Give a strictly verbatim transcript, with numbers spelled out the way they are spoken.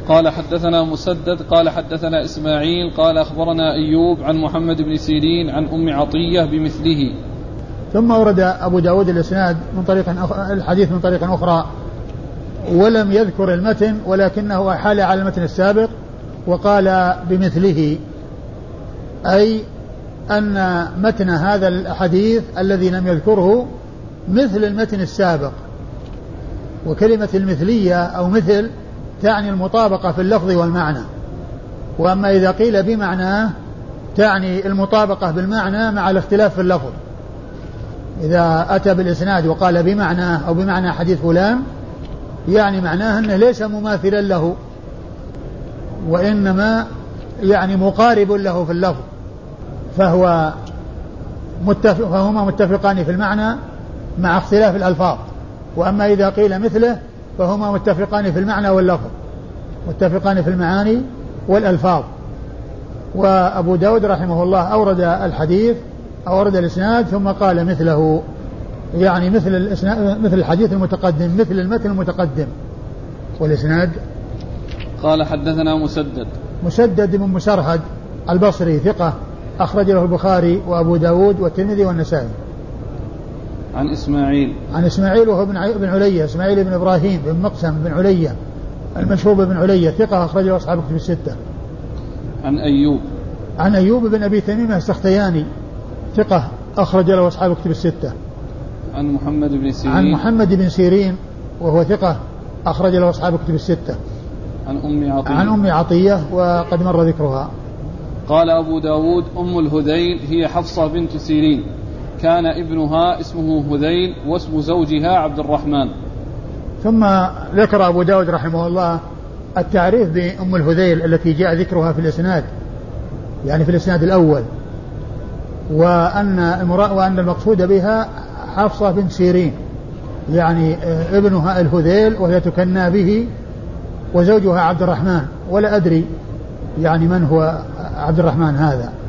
قال حدثنا مسدد قال حدثنا إسماعيل قال أخبرنا أيوب عن محمد بن سيرين عن أم عطية بمثله. ثم ورد أبو داود الإسناد من طريق الحديث من طريق أخرى ولم يذكر المتن ولكنه أحال على المتن السابق وقال بمثله، أي أن متن هذا الحديث الذي لم يذكره مثل المتن السابق. وكلمة المثلية أو مثل تعني المطابقة في اللفظ والمعنى، وأما إذا قيل بمعناه تعني المطابقة بالمعنى مع الاختلاف في اللفظ. إذا أتى بالإسناد وقال بمعناه أو بمعنى حديث فلان يعني معناه أنه ليس مماثلا له وإنما يعني مقارب له في اللفظ، فهو متفق فهما متفقان في المعنى مع اختلاف الألفاظ. وأما إذا قيل مثله فهما متفقان في المعنى واللفظ، متفقان في المعاني والألفاظ. وأبو داود رحمه الله أورد الحديث أورد الإسناد ثم قال مثله، يعني مثل الإسناد مثل الحديث المتقدم مثل المتن المتقدم. والإسناد قال حدثنا مسدد مسدد بن مسرهد البصري ثقة أخرج له البخاري وأبو داود والترمذي والنسائي. عن إسماعيل عن إسماعيل وهو بن علية إسماعيل بن إبراهيم بن مقسم بن علية المشهور بن علية ثقة أخرج له أصحاب الكتب الستة. عن أيوب عن أيوب بن أبي تميمة السختياني ثقة أخرج له أصحاب الكتب الستة. عن محمد بن سيرين عن محمد بن سيرين وهو ثقة أخرج له أصحاب الكتب الستة. عن أم عطية عن أم عطية وقد مر ذكرها. قال أبو داود أم الهذيل هي حفصة بنت سيرين، كان ابنها اسمه هذيل واسم زوجها عبد الرحمن. ثم ذكر أبو داود رحمه الله التعريف بأم الهذيل التي جاء ذكرها في الإسناد، يعني في الإسناد الأول، وأن وأن المقصود بها حفصة بنت سيرين يعني ابنها الهذيل وهي تكنى به، وزوجها عبد الرحمن، ولا أدري يعني من هو عبد الرحمن هذا،